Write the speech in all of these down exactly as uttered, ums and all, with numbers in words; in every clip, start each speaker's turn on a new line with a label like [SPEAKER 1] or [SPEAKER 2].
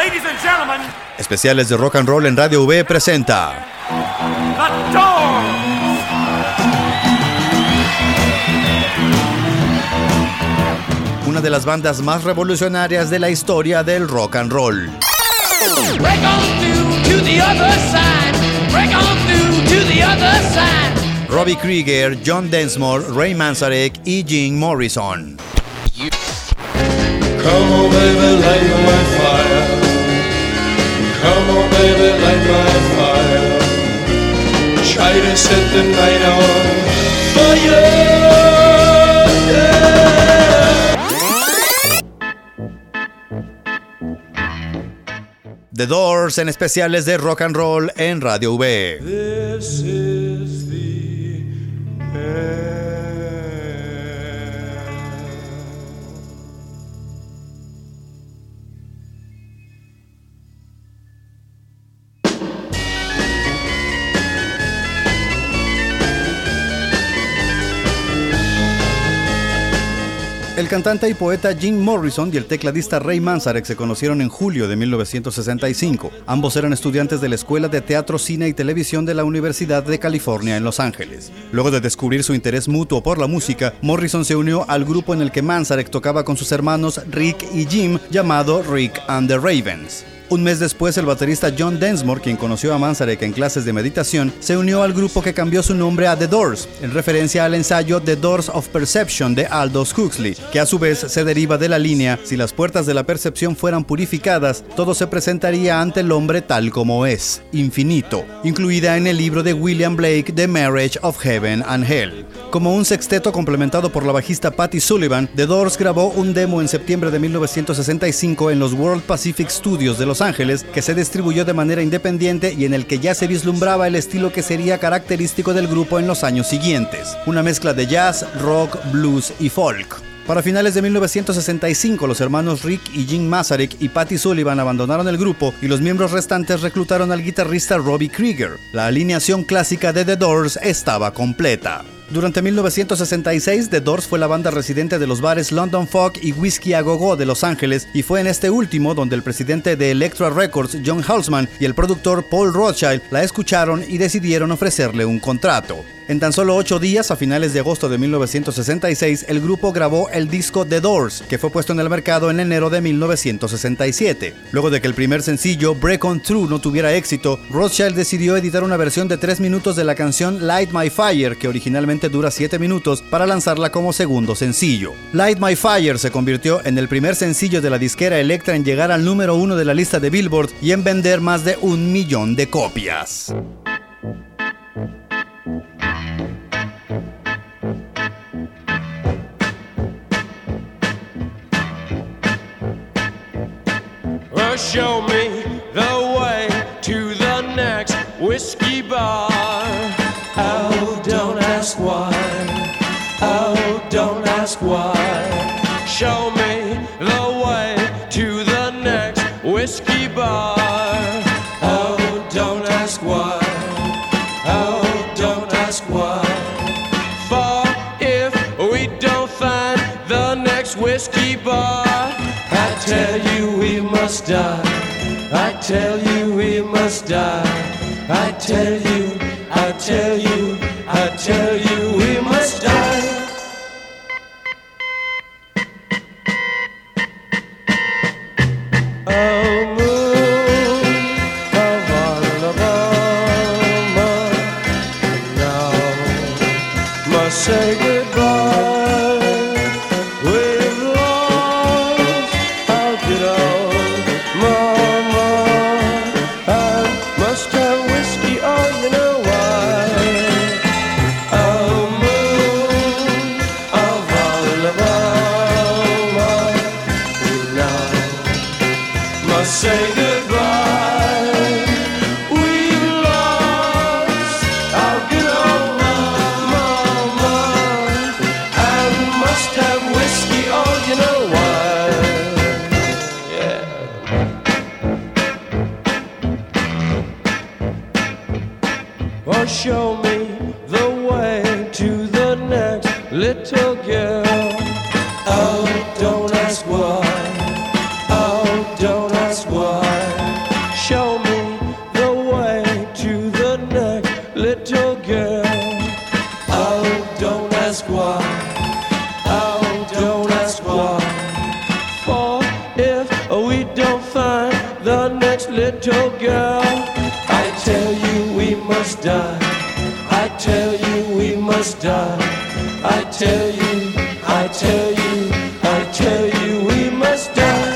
[SPEAKER 1] ladies and gentlemen,
[SPEAKER 2] Especiales de Rock and Roll en Radio V presenta
[SPEAKER 1] The Doors.
[SPEAKER 2] Una de las bandas más revolucionarias de la historia del rock and roll.
[SPEAKER 3] Break on through to the other side. Break on through to the other side.
[SPEAKER 2] Robbie Krieger, John Densmore, Ray Manzarek y Jim Morrison.
[SPEAKER 4] Come on, baby, light my fire. Come on, baby, light my fire. Try to set the night on fire. Yeah.
[SPEAKER 2] The Doors en especiales de Rock and Roll en Radio V.
[SPEAKER 4] This is the end.
[SPEAKER 2] El cantante y poeta Jim Morrison y el tecladista Ray Manzarek se conocieron en julio de mil novecientos sesenta y cinco. Ambos eran estudiantes de la Escuela de Teatro, Cine y Televisión de la Universidad de California en Los Ángeles. Luego de descubrir su interés mutuo por la música, Morrison se unió al grupo en el que Manzarek tocaba con sus hermanos Rick y Jim, llamado Rick and the Ravens. Un mes después, el baterista John Densmore, quien conoció a Manzarek en clases de meditación, se unió al grupo que cambió su nombre a The Doors, en referencia al ensayo The Doors of Perception de Aldous Huxley, que a su vez se deriva de la línea: si las puertas de la percepción fueran purificadas, todo se presentaría ante el hombre tal como es, infinito, incluida en el libro de William Blake The Marriage of Heaven and Hell. Como un sexteto complementado por la bajista Patty Sullivan, The Doors grabó un demo en septiembre de mil novecientos sesenta y cinco en los World Pacific Studios de Los Ángeles, que se distribuyó de manera independiente y en el que ya se vislumbraba el estilo que sería característico del grupo en los años siguientes, una mezcla de jazz, rock, blues y folk. Para finales de mil novecientos sesenta y cinco, los hermanos Rick y Jim Manzarek y Patty Sullivan abandonaron el grupo y los miembros restantes reclutaron al guitarrista Robbie Krieger. La alineación clásica de The Doors estaba completa. Durante mil novecientos sesenta y seis, The Doors fue la banda residente de los bares London Fog y Whiskey a Go Go de Los Ángeles, y fue en este último donde el presidente de Elektra Records, John Houseman, y el productor Paul Rothchild la escucharon y decidieron ofrecerle un contrato. En tan solo ocho días, a finales de agosto de mil novecientos sesenta y seis, el grupo grabó el disco The Doors, que fue puesto en el mercado en enero de mil novecientos sesenta y siete. Luego de que el primer sencillo, Break On Through, no tuviera éxito, Rothchild decidió editar una versión de tres minutos de la canción Light My Fire, que originalmente dura siete minutos, para lanzarla como segundo sencillo. Light My Fire se convirtió en el primer sencillo de la disquera Elektra en llegar al número uno de la lista de Billboard y en vender más de un millón de copias.
[SPEAKER 4] Show me the way to the next whiskey bar. Oh, don't ask why. Oh, don't ask why. Show me the way to the next whiskey bar. Oh, don't ask why. Oh, don't ask why. For if we don't find the next whiskey bar, I tell you we must die. I tell you we must die. I tell you, I tell you, I tell you we must die. Oh, moon of Alabama, now must say goodbye. Say goodbye. We've lost our good old mama, and must have whiskey. Oh, you know why? Yeah. Or show me the way to the next little girl. Oh, don't ask why. Oh, don't ask why. ask why. Oh, don't ask why. For if we don't find the next little girl, I tell you we must die. I tell you we must die. I tell you, I tell you, I tell you we must die.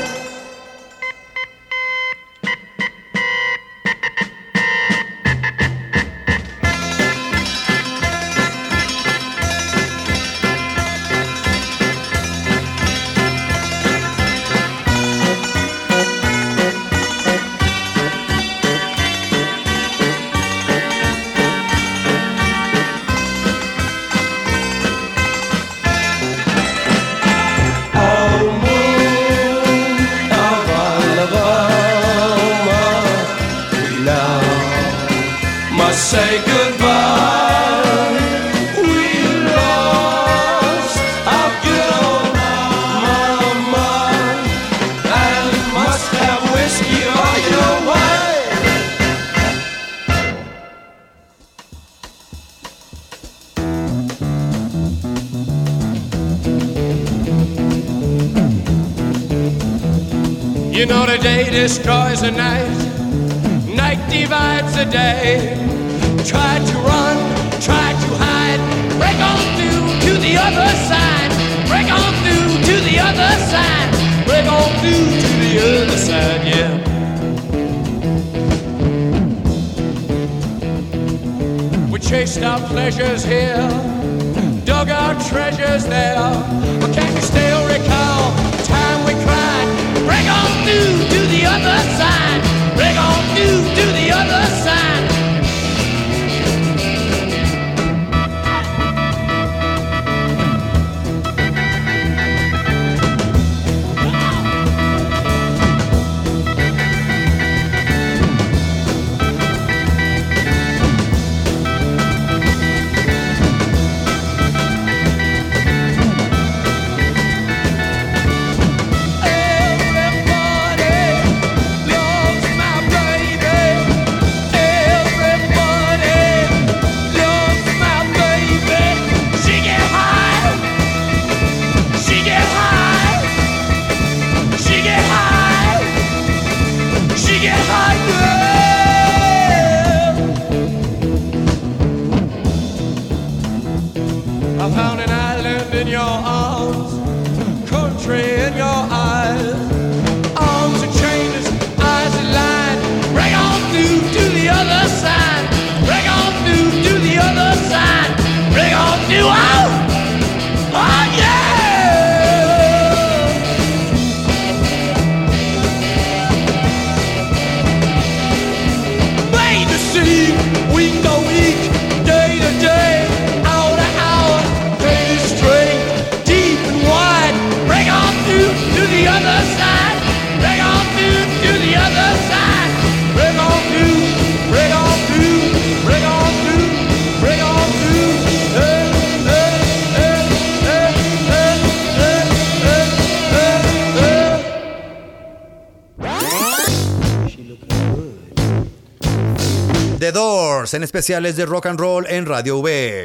[SPEAKER 4] Say goodbye. We lost our good old mama, and must have whiskey all your way. You know the day destroys the night, night divides the day. Try to run, try to hide, break on through to the other side, break on through to the other side, break on through to the other side, yeah. We chased our pleasures here, dug our treasures there, but can you still recall the time we cried? Break on through to the other side, break on through to the other side. I found an island in your arms, country in your eyes, arms are chainless, eyes are lined. Break on through to the other side, break on through to the other side, break on through, oh, oh yeah! Made to see, week to week, day to day, hour to hour, day to straight, deep and wide. Break on through to the other side, break on through to the other side, break on through, break on through, break on through, break on through. Hey, hey, hey, hey, hey, hey, hey, hey, hey.
[SPEAKER 2] The Doors, en especiales de rock and roll en Radio V.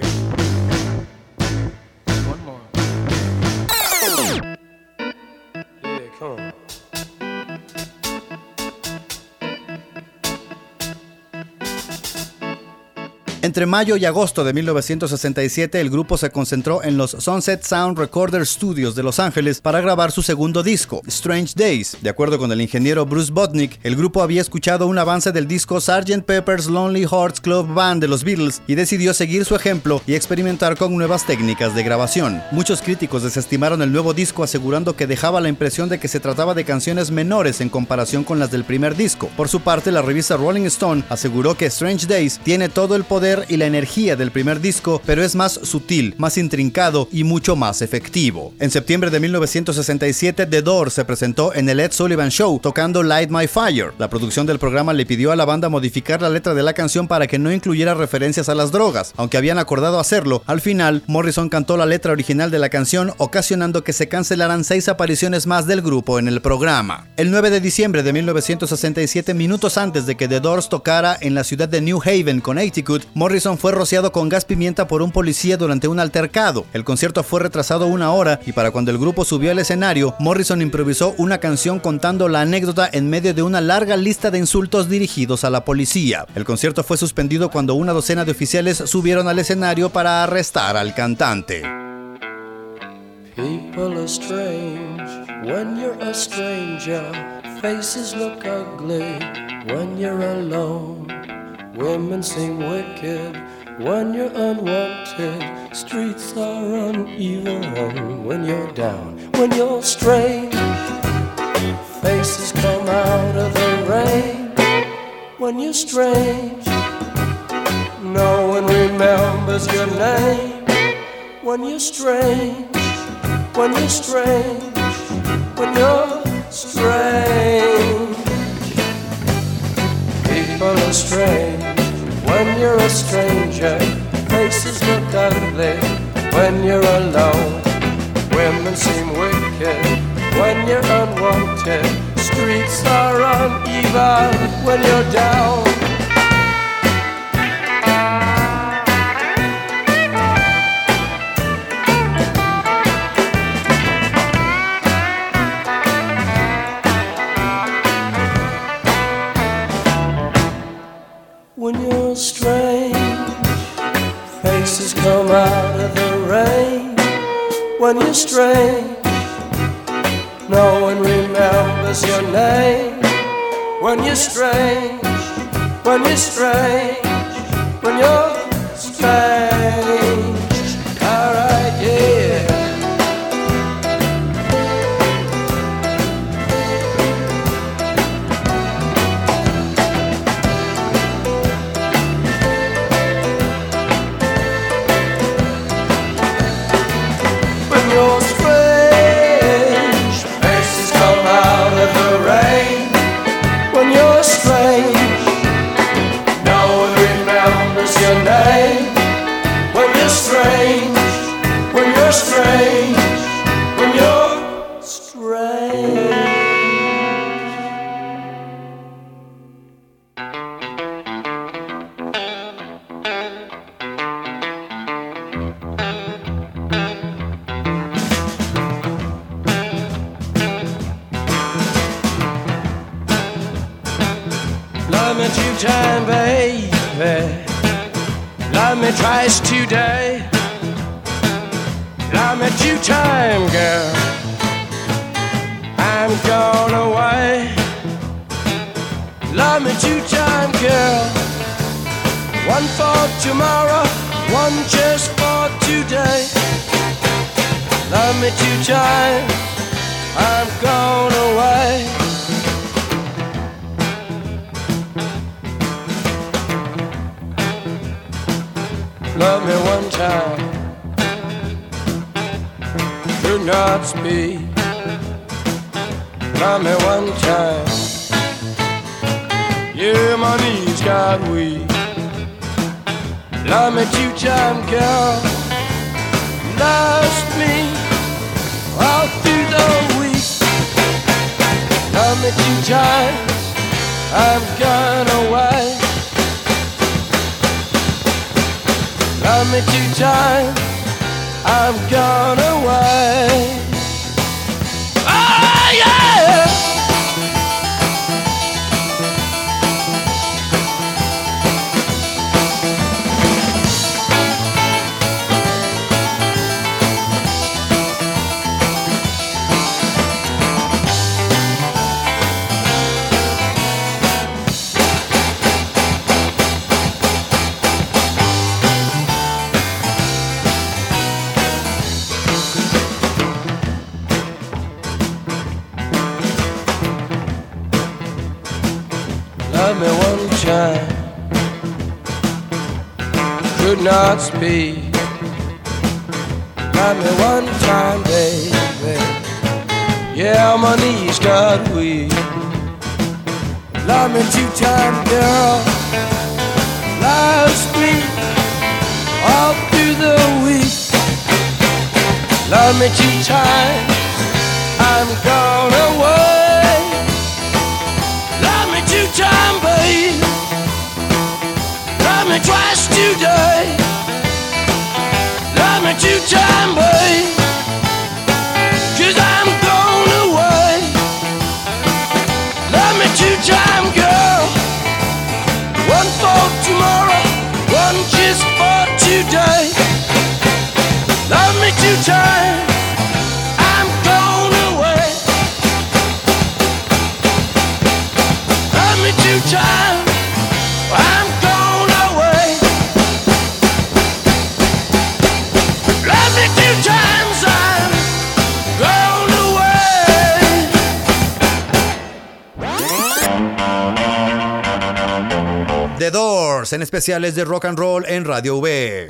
[SPEAKER 4] Yeah, come on.
[SPEAKER 2] Entre mayo y agosto de mil novecientos sesenta y siete, el grupo se concentró en los Sunset Sound Recorder Studios de Los Ángeles para grabar su segundo disco, Strange Days. De acuerdo con el ingeniero Bruce Botnick, el grupo había escuchado un avance del disco sergeant Pepper's Lonely Hearts Club Band de los Beatles y decidió seguir su ejemplo y experimentar con nuevas técnicas de grabación. Muchos críticos desestimaron el nuevo disco, asegurando que dejaba la impresión de que se trataba de canciones menores en comparación con las del primer disco. Por su parte, la revista Rolling Stone aseguró que Strange Days tiene todo el poder y la energía del primer disco, pero es más sutil, más intrincado y mucho más efectivo. En septiembre de mil novecientos sesenta y siete, The Doors se presentó en el Ed Sullivan Show tocando Light My Fire. La producción del programa le pidió a la banda modificar la letra de la canción para que no incluyera referencias a las drogas. Aunque habían acordado hacerlo, al final Morrison cantó la letra original de la canción, ocasionando que se cancelaran seis apariciones más del grupo en el programa. El nueve de diciembre de mil novecientos sesenta y siete, minutos antes de que The Doors tocara en la ciudad de New Haven, Connecticut, Morrison fue rociado con gas pimienta por un policía durante un altercado. El concierto fue retrasado una hora y para cuando el grupo subió al escenario, Morrison improvisó una canción contando la anécdota en medio de una larga lista de insultos dirigidos a la policía. El concierto fue suspendido cuando una docena de oficiales subieron al escenario para arrestar al cantante.
[SPEAKER 4] People are strange when you're a stranger. Faces look ugly when you're alone. Women seem wicked when you're unwanted. Streets are uneven when you're down. When you're strange, faces come out of the rain. When you're strange, no one remembers your name. When you're strange, when you're strange, when you're strange. People are strange when you're a stranger. Faces look ugly when you're alone. Women seem wicked when you're unwanted. Streets are uneven when you're down. When you're strange, faces come out of the rain. When you're strange, no one remembers your name. When you're strange, when you're strange, when you're strange. Alright, yeah. You're strange, faces come out of the rain. When you're strange, no one remembers your name. When you're strange, when you're strange, when you're strange. Love me two times, baby. Love me twice today. Love me two times, girl. I'm gone away. Love me two times, girl. One for tomorrow, one just for today. Love me two times. I'm gone away. Love me one time, do not speak. Love me one time, yeah, my knees got weak. Love me two times, girl. Lost me all through the week. Love me two times, I'm gone away. Love me two times, I'm gone away. Oh yeah! Love me one time, could not speak. Love me one time, baby. Yeah, my knees got weak. Love me two times, girl. Lost me all through the week. Love me two times, I'm gone away. Love me two times, babe. Love me
[SPEAKER 3] me twice today. Love me two times, babe. Cause I'm going away. Love me two times, girl. One for tomorrow, one just for today. Love me two times. I'm going away. Love me two times. I'm going away. Love me two times. I'm going away.
[SPEAKER 2] The Doors, en especiales de rock and roll en Radio V.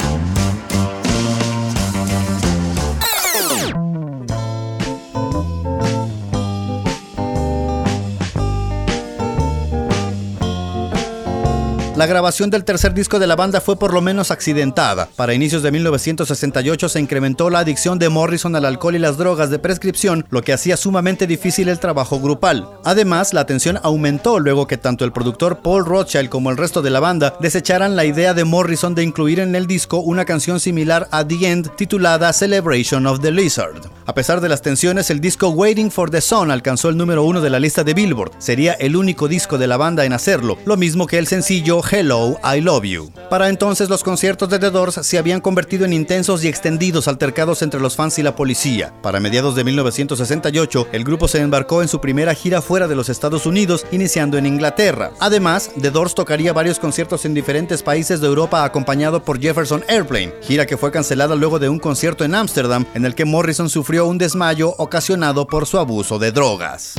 [SPEAKER 2] La grabación del tercer disco de la banda fue por lo menos accidentada. Para inicios de mil novecientos sesenta y ocho se incrementó la adicción de Morrison al alcohol y las drogas de prescripción, lo que hacía sumamente difícil el trabajo grupal. Además, la tensión aumentó luego que tanto el productor Paul Rothchild como el resto de la banda desecharan la idea de Morrison de incluir en el disco una canción similar a The End titulada Celebration of the Lizard. A pesar de las tensiones, el disco Waiting for the Sun alcanzó el número uno de la lista de Billboard. Sería el único disco de la banda en hacerlo, lo mismo que el sencillo Hello, I Love You. Para entonces los conciertos de The Doors se habían convertido en intensos y extendidos altercados entre los fans y la policía. Para mediados de mil novecientos sesenta y ocho, el grupo se embarcó en su primera gira fuera de los Estados Unidos, iniciando en Inglaterra. Además, The Doors tocaría varios conciertos en diferentes países de Europa acompañado por Jefferson Airplane, gira que fue cancelada luego de un concierto en Ámsterdam en el que Morrison sufrió un desmayo ocasionado por su abuso de drogas.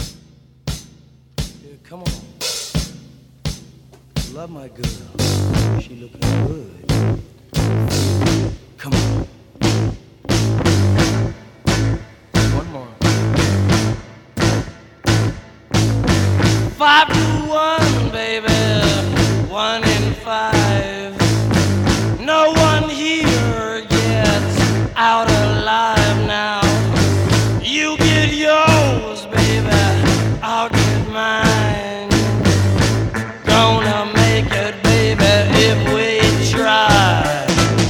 [SPEAKER 3] Love my girl, she looking good. Come on. One more. Five to one, baby. One in five. No one here gets out alive now. You get yours, baby. I'll get mine. Gonna make it, baby, if we try.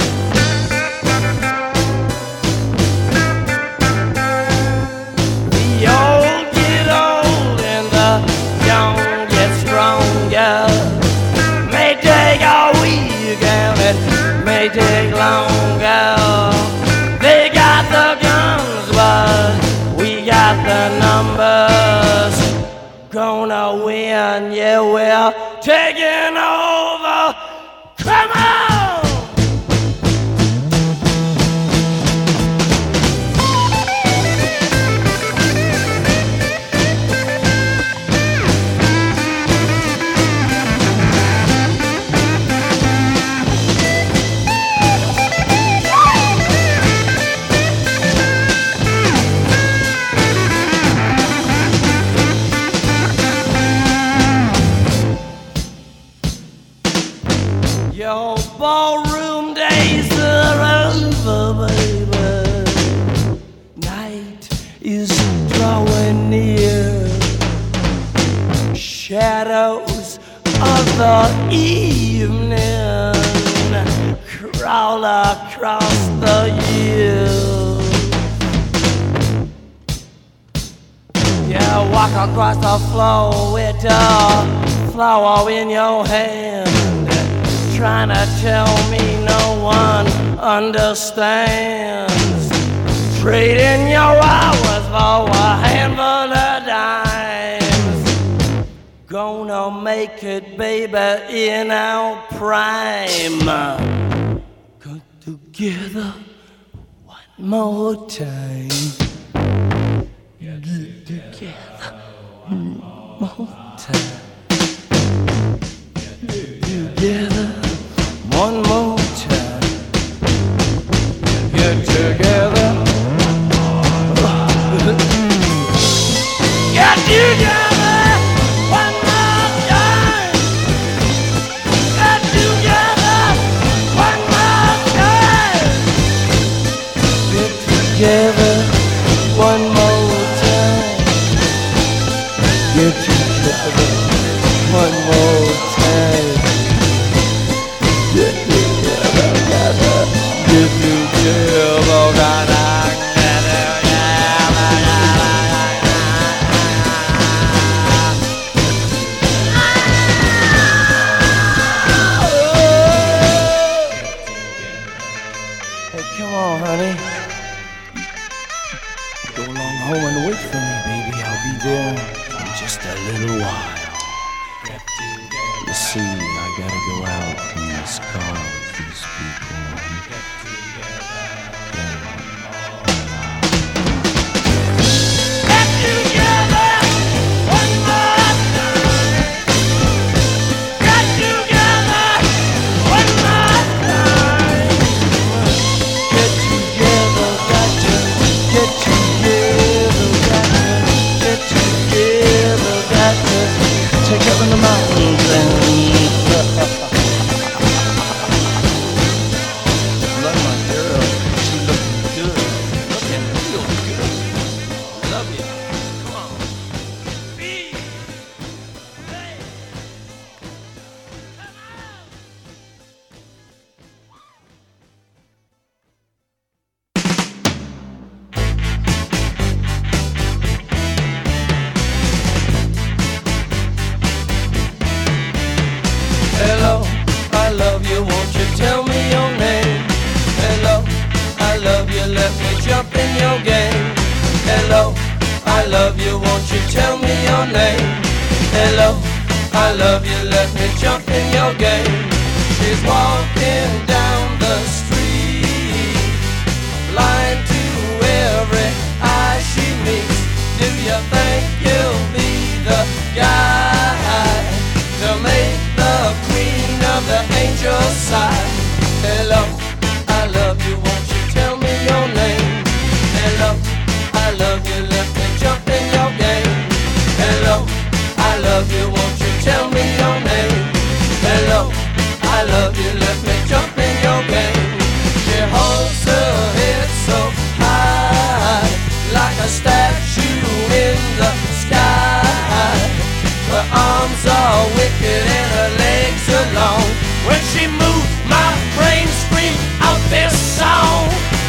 [SPEAKER 3] The old get old and the young get stronger. May take a week and it may take longer. They got the guns, but we got the numbers. Gonna win, yeah, we're taking over. Come on! Your ballroom days are over, baby. Night is drawing near. Shadows of the evening crawl across the years. Yeah, walk across the floor with a flower in your hand. Trying to tell me no one understands. Trading your hours for a handful of dimes. Gonna make it, baby, in our prime. Come together one more time. Get together one more time. Together one more time. Get together. Get together one more time. Get together one more time. Get together one more time. Get together one more time. Yeah. alright. Hey, come on, honey. Go along home and wait for me, baby. I'll be there in just a little while. You see, I gotta go out in this car with these people. Get together one more time. Get together one more time. Get together, got to get together, got to get together, got to take up in the mountains and love my girl. She looking good. Looking real good. Love you. Come on. Be. Hey. Come on. Hello, I love you, won't you tell me your name? Hello, I love you, let me jump in your game. Hello, I love you, won't you tell me your name? Hello, I love you, let me jump in your game. She's walking down the street, blind to every eye she meets. Do you think you'll be the guy to make the queen of the angel's side? Hello, I love you, won't you tell me your name? Hello, I love you, let me jump in your game. Hello, I love you, won't you tell me your name? Hello, I love you, let me jump in your game. She holds her head so high, like a statue in the sky. Her arms are wicked and her legs are long. When she moves, my brain screams out this song.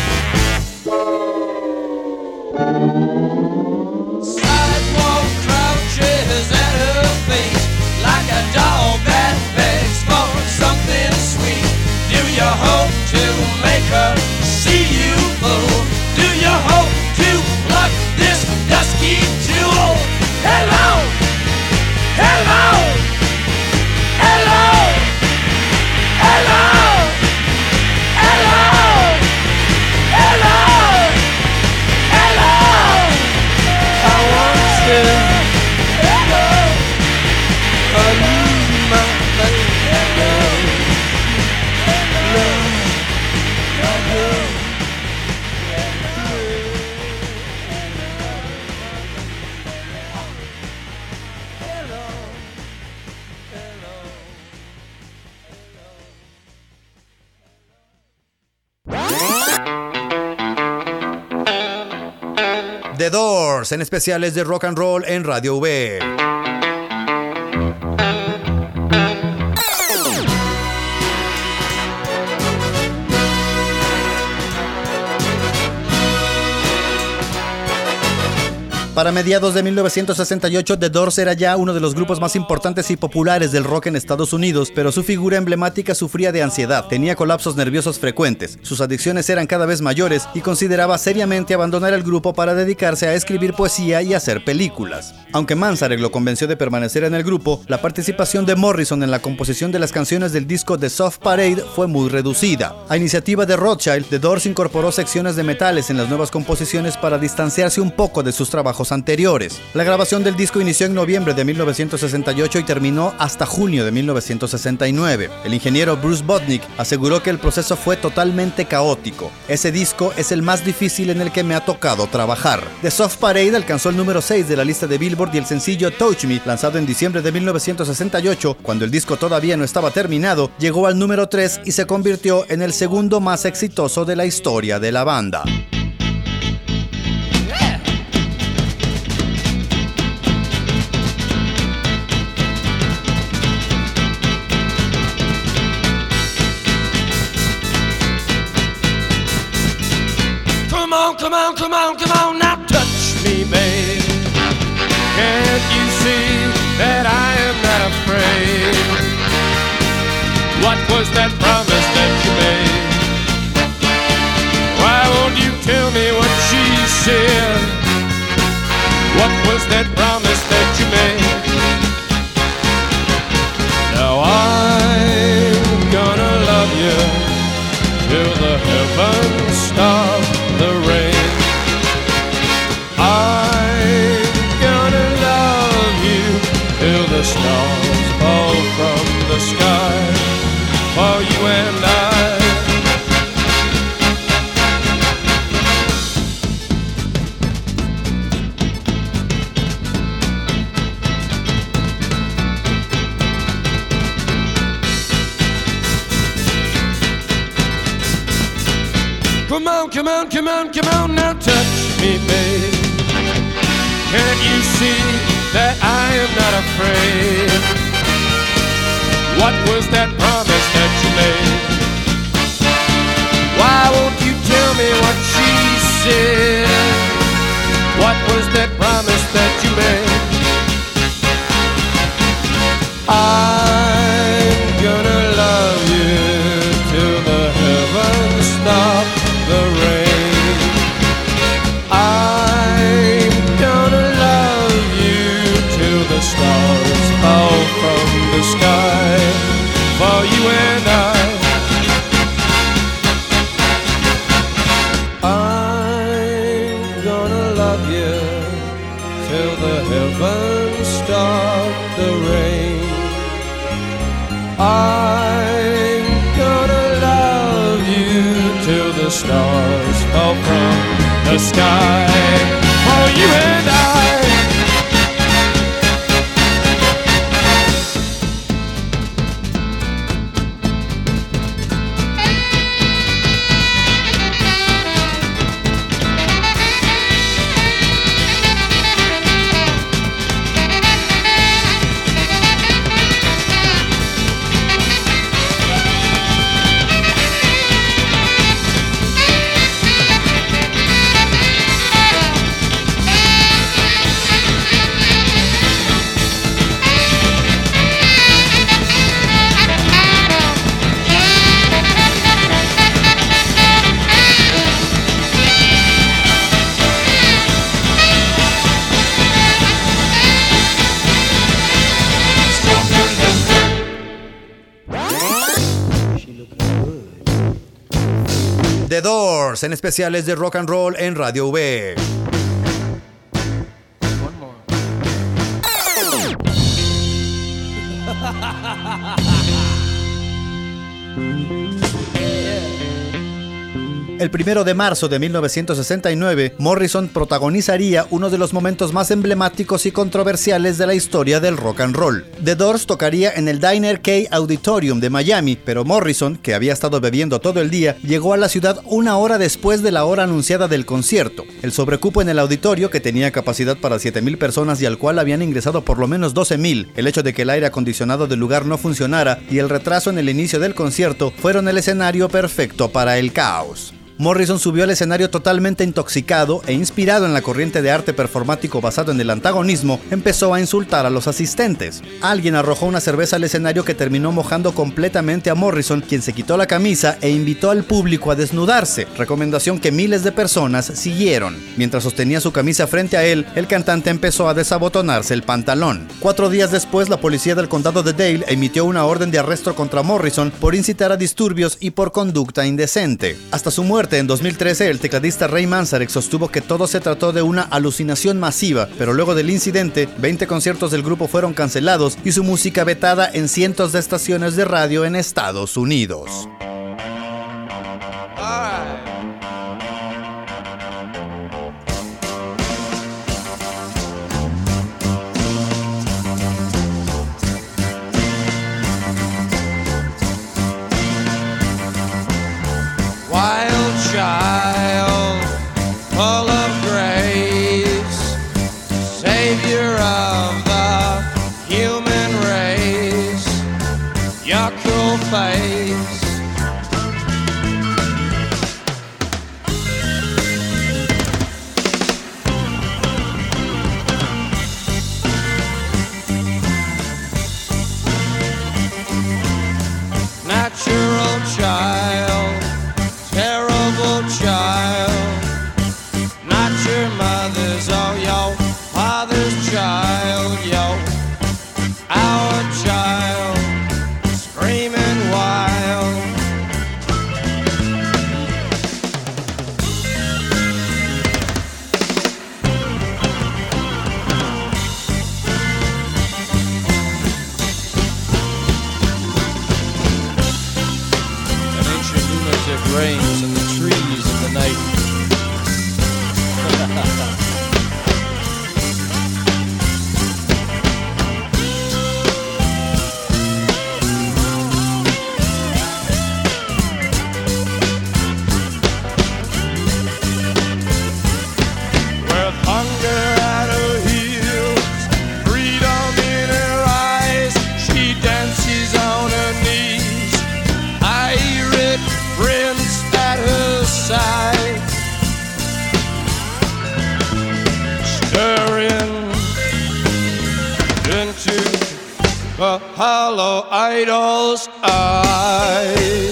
[SPEAKER 3] Sidewalk crouches at her feet, like a dog that begs for something sweet. Do you hope to make her see you, fool? Do you hope to pluck this dusky jewel? Hello! Hello! Hello! Hello! Hello! Hello! Hello! I want you. Hello! I need my baby. Hello! Hello!
[SPEAKER 2] The Doors, en especiales de rock and roll en Radio V. Para mediados de mil novecientos sesenta y ocho, The Doors era ya uno de los grupos más importantes y populares del rock en Estados Unidos, pero su figura emblemática sufría de ansiedad, tenía colapsos nerviosos frecuentes, sus adicciones eran cada vez mayores y consideraba seriamente abandonar el grupo para dedicarse a escribir poesía y hacer películas. Aunque Manzarek lo convenció de permanecer en el grupo, la participación de Morrison en la composición de las canciones del disco The Soft Parade fue muy reducida. A iniciativa de Rothschild, The Doors incorporó secciones de metales en las nuevas composiciones para distanciarse un poco de sus trabajos anteriores. La grabación del disco inició en noviembre de mil novecientos sesenta y ocho y terminó hasta junio de mil novecientos sesenta y nueve. El ingeniero Bruce Botnick aseguró que el proceso fue totalmente caótico. Ese disco es el más difícil en el que me ha tocado trabajar. The Soft Parade alcanzó el número seis de la lista de Billboard y el sencillo Touch Me, lanzado en diciembre de mil novecientos sesenta y ocho, cuando el disco todavía no estaba terminado, llegó al número tres y se convirtió en el segundo más exitoso de la historia de la banda.
[SPEAKER 4] on, come on, come on, come on, now touch me, babe. Can't you see that I am not afraid? What was that promise that you made? Why won't you tell me what she said? What was that promise that you made? Now I'm gonna love you till the heavens stop the rain. I'm gonna love you till the stars fall from the sky for you and I. Come on, come on, come on, come on, now touch me, babe. Can't you see that I am not afraid? What was that promise that you made? Why won't you tell me what she said? What was that promise that you made? I'm gonna love you till the heavens stop the rain. I'm gonna love you till the stars fall from the sky for you and I. I'm gonna love you till the heavens stop the rain. I'm gonna love you till the stars fall from the sky for you and I.
[SPEAKER 2] The Doors, en especiales de rock and roll en Radio V. El primero de marzo de mil novecientos sesenta y nueve, Morrison protagonizaría uno de los momentos más emblemáticos y controversiales de la historia del rock and roll. The Doors tocaría en el Diner K Auditorium de Miami, pero Morrison, que había estado bebiendo todo el día, llegó a la ciudad una hora después de la hora anunciada del concierto. El sobrecupo en el auditorio, que tenía capacidad para siete mil personas y al cual habían ingresado por lo menos doce mil, el hecho de que el aire acondicionado del lugar no funcionara y el retraso en el inicio del concierto fueron el escenario perfecto para el caos. Morrison subió al escenario totalmente intoxicado e inspirado en la corriente de arte performático basado en el antagonismo, empezó a insultar a los asistentes. Alguien arrojó una cerveza al escenario que terminó mojando completamente a Morrison, quien se quitó la camisa e invitó al público a desnudarse, recomendación que miles de personas siguieron. Mientras sostenía su camisa frente a él, el cantante empezó a desabotonarse el pantalón. Cuatro días después, la policía del condado de Dale emitió una orden de arresto contra Morrison por incitar a disturbios y por conducta indecente. Hasta su muerte en dos mil trece, el tecladista Ray Manzarek sostuvo que todo se trató de una alucinación masiva, pero luego del incidente, veinte conciertos del grupo fueron cancelados y su música vetada en cientos de estaciones de radio en Estados Unidos.
[SPEAKER 4] Child, full of grace, Savior of the human race, your cruel face the hollow idol's eye.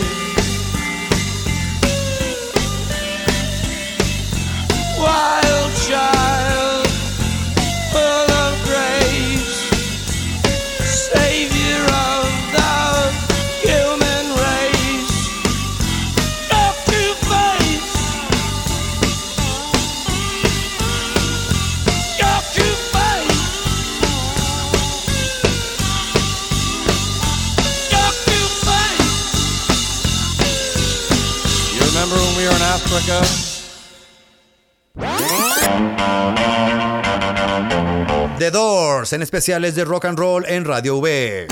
[SPEAKER 4] Wild child, full of grace, savior of the human race. Got to face, got to face, got to face. You remember when we were in Africa?
[SPEAKER 2] The Doors, en especiales de rock and roll en Radio V.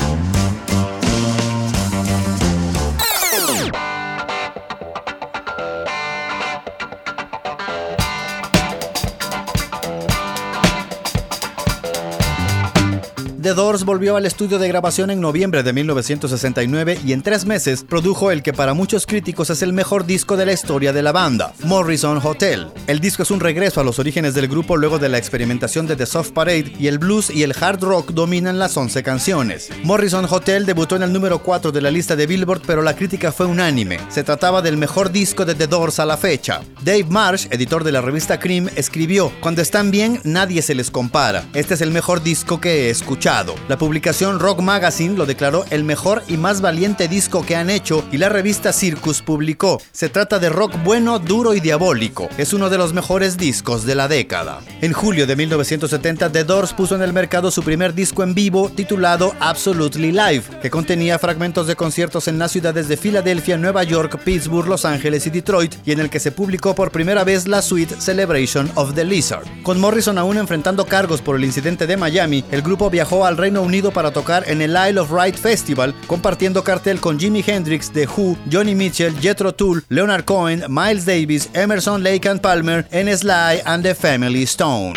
[SPEAKER 2] The Doors volvió al estudio de grabación en noviembre de mil novecientos sesenta y nueve y en tres meses produjo el que para muchos críticos es el mejor disco de la historia de la banda, Morrison Hotel. El disco es un regreso a los orígenes del grupo luego de la experimentación de The Soft Parade, y el blues y el hard rock dominan las once canciones. Morrison Hotel debutó en el número cuatro de la lista de Billboard, pero la crítica fue unánime. Se trataba del mejor disco de The Doors a la fecha. Dave Marsh, editor de la revista Cream, escribió: "Cuando están bien, nadie se les compara. Este es el mejor disco que he escuchado". La publicación Rock Magazine lo declaró el mejor y más valiente disco que han hecho, y la revista Circus publicó: "Se trata de rock bueno, duro y diabólico. Es uno de los mejores discos de la década". En julio de mil novecientos setenta, The Doors puso en el mercado su primer disco en vivo titulado Absolutely Live, que contenía fragmentos de conciertos en las ciudades de Filadelfia, Nueva York, Pittsburgh, Los Ángeles y Detroit, y en el que se publicó por primera vez la suite Celebration of the Lizard. Con Morrison aún enfrentando cargos por el incidente de Miami, el grupo viajó al Reino Unido para tocar en el Isle of Wight Festival, compartiendo cartel con Jimi Hendrix, The Who, Johnny Mitchell, Jethro Tull, Leonard Cohen, Miles Davis, Emerson, Lake and Palmer, and Sly and the Family Stone.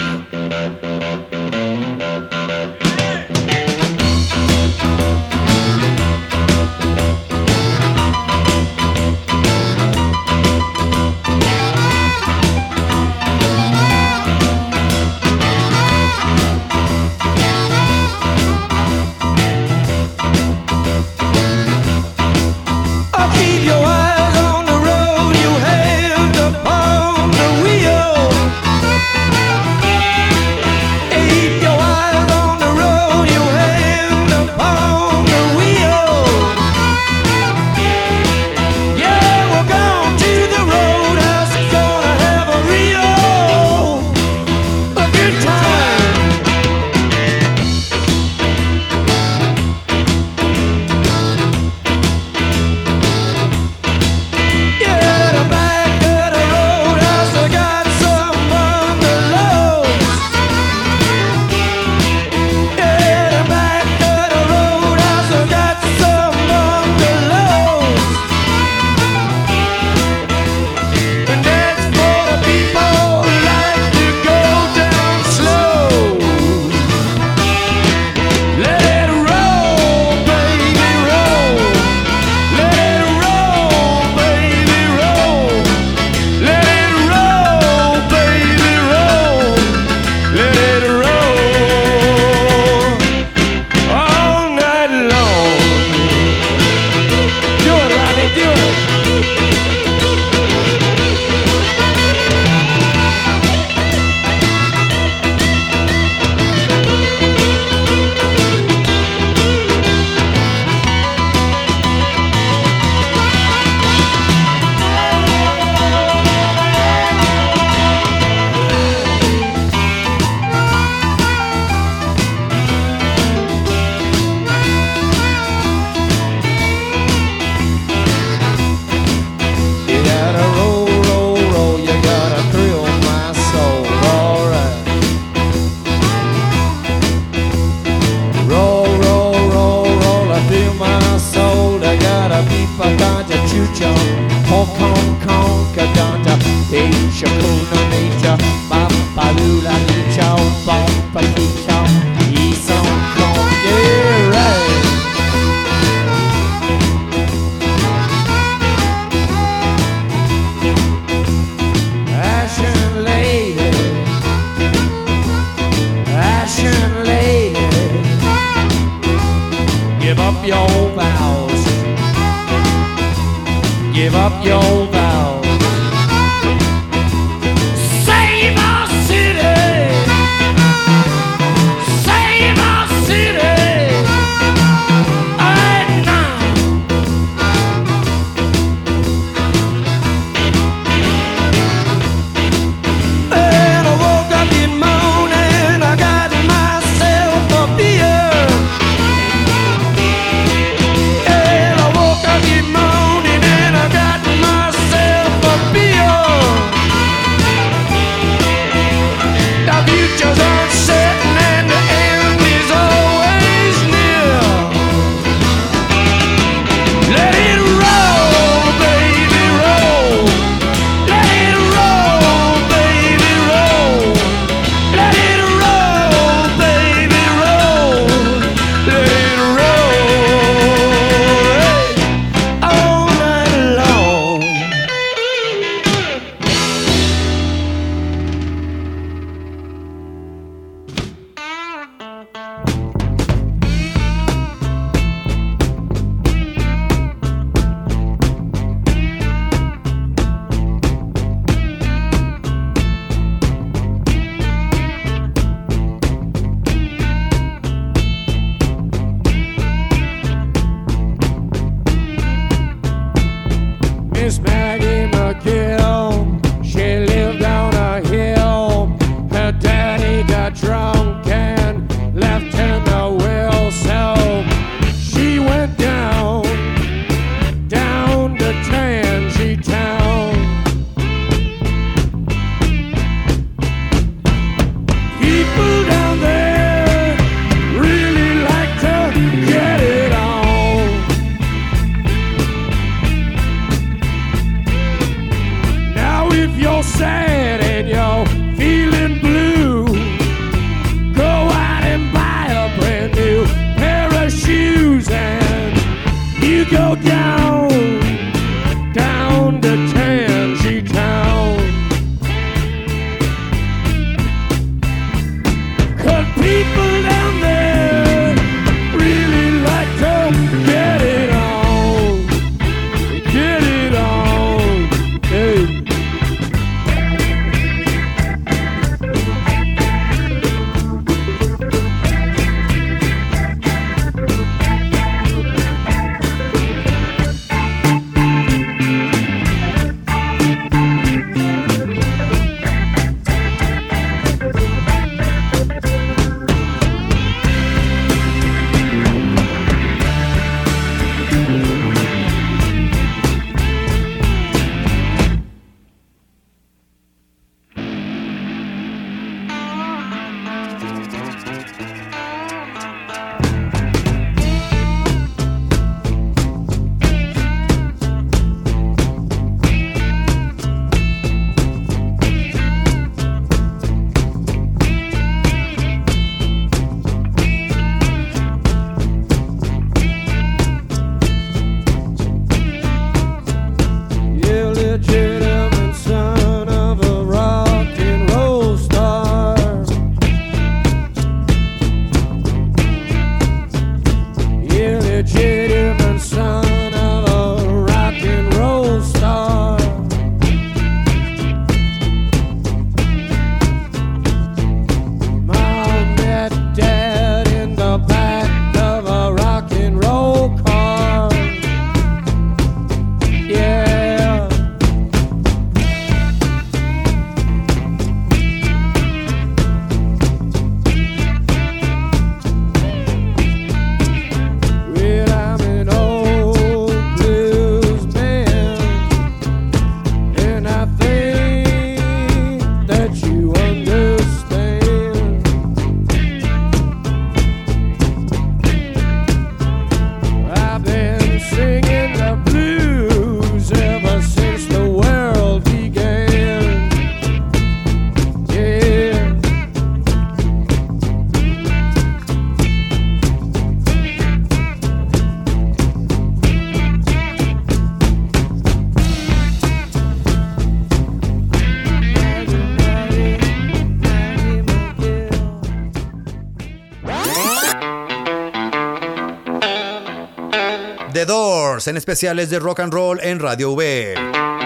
[SPEAKER 2] Doors en especiales de rock and roll en Radio V.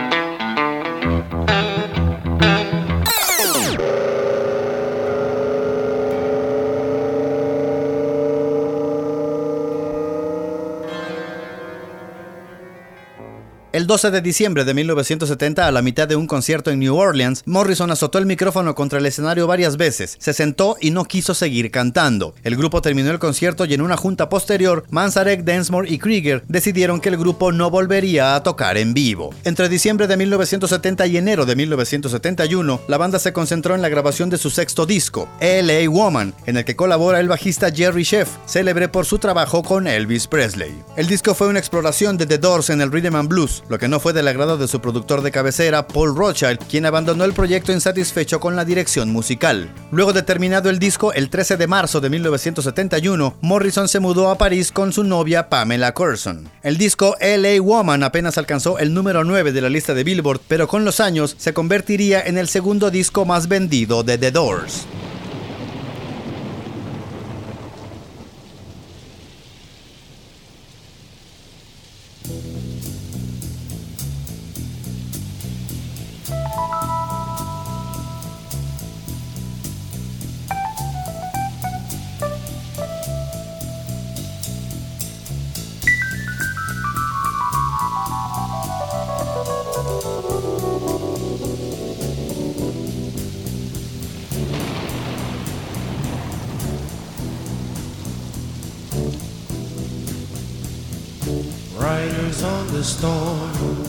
[SPEAKER 2] El doce de diciembre de mil novecientos setenta, a la mitad de un concierto en New Orleans, Morrison azotó el micrófono contra el escenario varias veces, se sentó y no quiso seguir cantando. El grupo terminó el concierto y en una junta posterior, Manzarek, Densmore y Krieger decidieron que el grupo no volvería a tocar en vivo. Entre diciembre de mil novecientos setenta y enero de mil novecientos setenta y uno, la banda se concentró en la grabación de su sexto disco, L A Woman, en el que colabora el bajista Jerry Scheff, célebre por su trabajo con Elvis Presley. El disco fue una exploración de The Doors en el rhythm and blues, lo que no fue del agrado de su productor de cabecera, Paul Rothchild, quien abandonó el proyecto insatisfecho con la dirección musical. Luego de terminado el disco, el trece de marzo de mil novecientos setenta y uno, Morrison se mudó a París con su novia Pamela Curson. El disco L A Woman apenas alcanzó el número nueve de la lista de Billboard, pero con los años se convertiría en el segundo disco más vendido de The Doors.
[SPEAKER 4] Riders on the storm,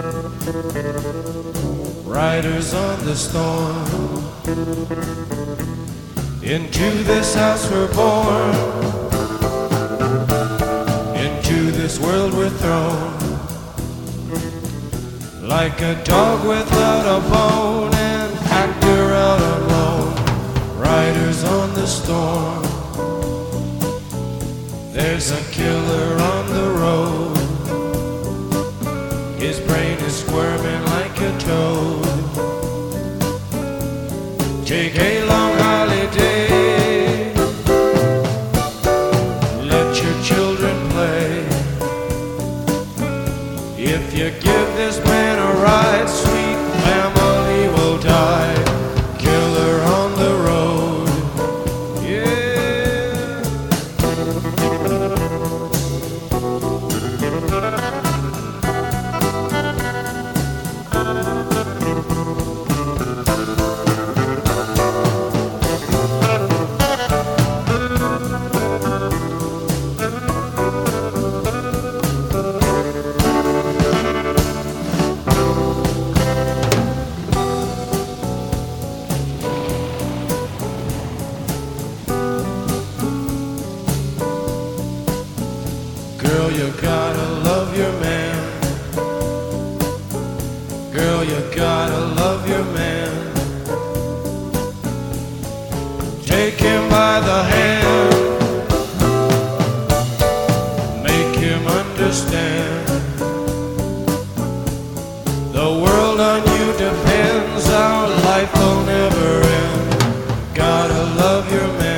[SPEAKER 4] riders on the storm. Into this house we're born, into this world we're thrown. Like a dog without a bone, an actor out alone. Riders on the storm. There's a killer on the road. His brain is squirming like a toad. Take a long holiday. Let your children play. If you give this man a ride, sweet family will die. Killer on the road. Yeah. Girl, you gotta love your man. Girl, you gotta love your man. Take him by the hand. Make him understand. The world on you depends. Our life will never end. Gotta love your man.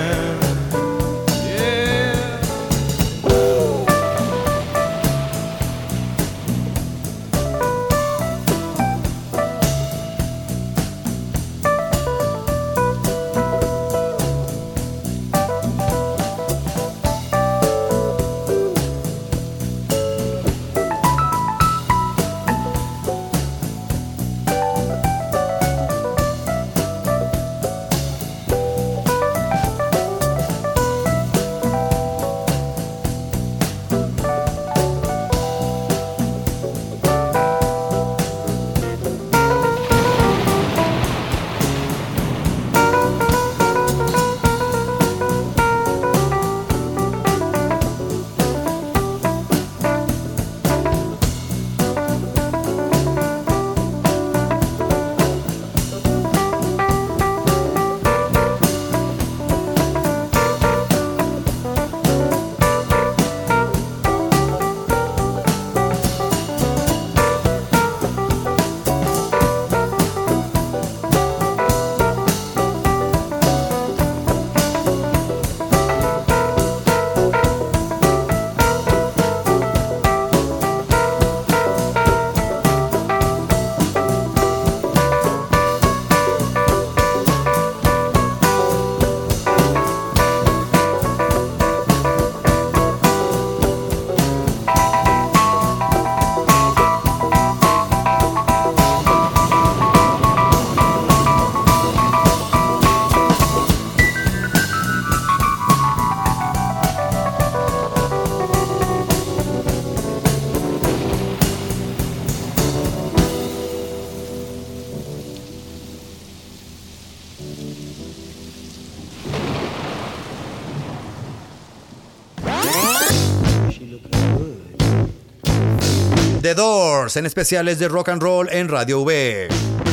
[SPEAKER 2] The Doors en especiales de rock and roll en Radio V.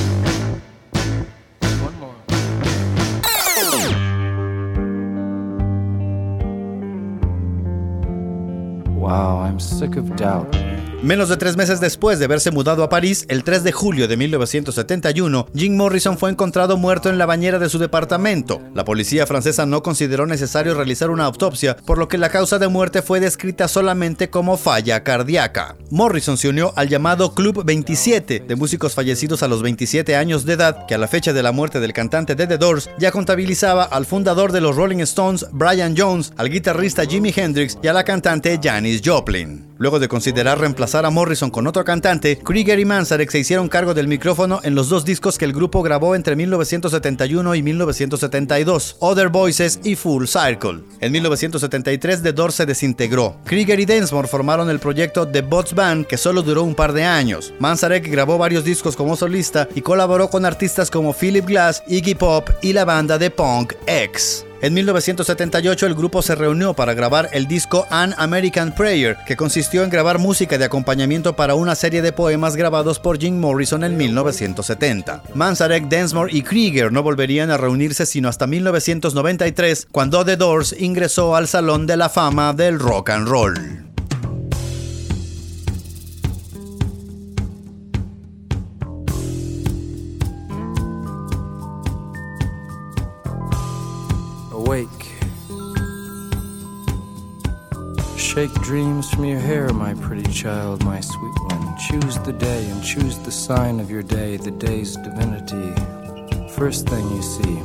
[SPEAKER 5] Wow, I'm sick of doubt.
[SPEAKER 2] Menos de tres meses después de haberse mudado a París, el tres de julio de mil novecientos setenta y uno, Jim Morrison fue encontrado muerto en la bañera de su departamento. La policía francesa no consideró necesario realizar una autopsia, por lo que la causa de muerte fue descrita solamente como falla cardíaca. Morrison se unió al llamado Club veintisiete, de músicos fallecidos a los veintisiete años de edad, que a la fecha de la muerte del cantante de The Doors ya contabilizaba al fundador de los Rolling Stones, Brian Jones, al guitarrista Jimi Hendrix y a la cantante Janis Joplin. Luego de considerar reemplazar a Morrison con otro cantante, Krieger y Manzarek se hicieron cargo del micrófono en los dos discos que el grupo grabó entre mil novecientos setenta y uno y mil novecientos setenta y dos, Other Voices y Full Circle. En mil novecientos setenta y tres, The Doors se desintegró. Krieger y Densmore formaron el proyecto The Bots Band, que solo duró un par de años. Manzarek grabó varios discos como solista y colaboró con artistas como Philip Glass, Iggy Pop y la banda de punk X. En mil novecientos setenta y ocho el grupo se reunió para grabar el disco An American Prayer, que consistió en grabar música de acompañamiento para una serie de poemas grabados por Jim Morrison en mil novecientos setenta. Manzarek, Densmore y Krieger no volverían a reunirse sino hasta mil novecientos noventa y tres, cuando The Doors ingresó al Salón de la Fama del Rock and Roll.
[SPEAKER 5] Awake. Shake dreams from your hair, my pretty child, my sweet one. Choose the day and choose the sign of your day, the day's divinity. First thing you see.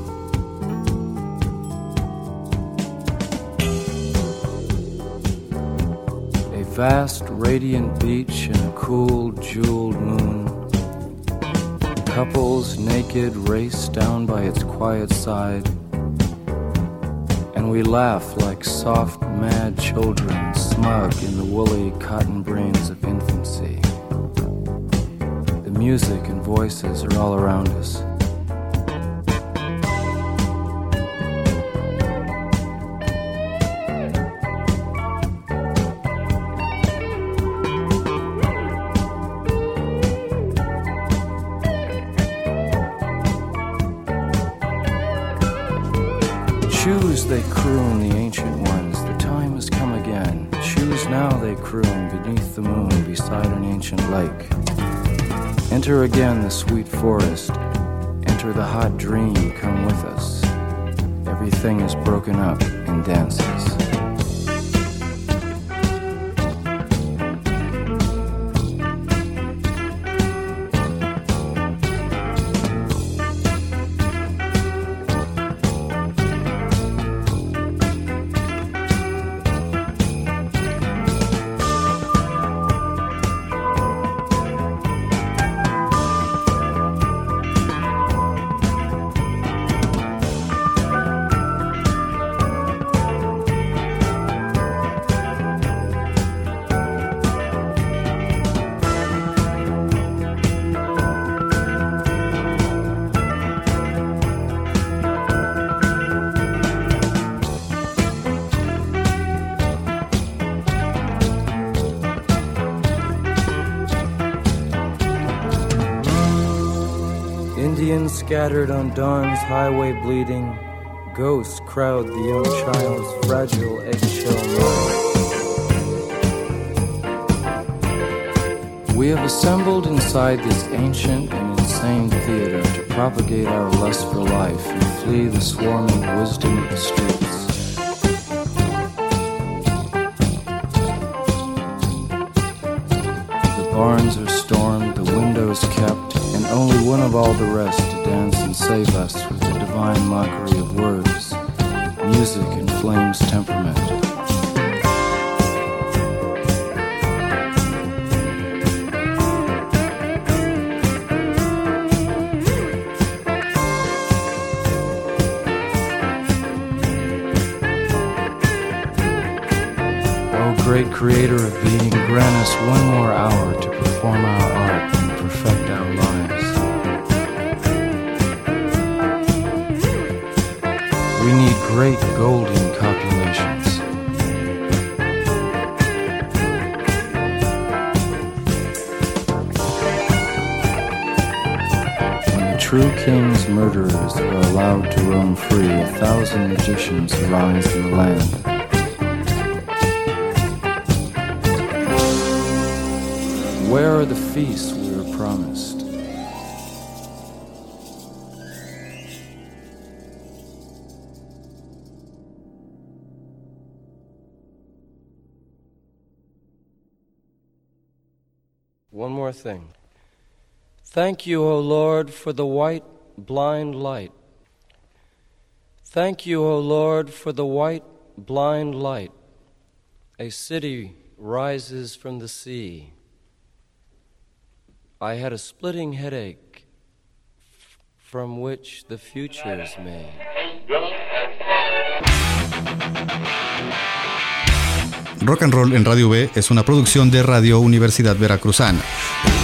[SPEAKER 5] A vast, radiant beach and a cool, jeweled moon. Couples naked race down by its quiet side. And we laugh like soft, mad children, smug in the woolly cotton brains of infancy. The music and voices are all around us. Choose, they croon, the ancient ones, the time has come again. Choose now, they croon, beneath the moon, beside an ancient lake. Enter again the sweet forest, enter the hot dream, come with us. Everything is broken up in dances. Indians scattered on dawn's highway bleeding, ghosts crowd the young child's fragile eggshell mind. We have assembled inside this ancient and insane theater to propagate our lust for life and flee the swarming wisdom of the streets. The barns are stormed, the windows kept, and only one of all the rest to dance and save us with the divine mockery of words, music and flame's temperament. O great creator of being, grant us one more hour to perform our art and perfect our lives. great golden copulations. When the true king's murderers are allowed to roam free, a thousand magicians arise in the land. Where are the feasts we were promised?
[SPEAKER 3] One more thing. Thank you, O Lord, for the white, blind light. Thank you, O Lord, for the white, blind light. A city rises from the sea. I had a splitting headache from which the future is made.
[SPEAKER 2] Rock and Roll en Radio B es una producción de Radio Universidad Veracruzana.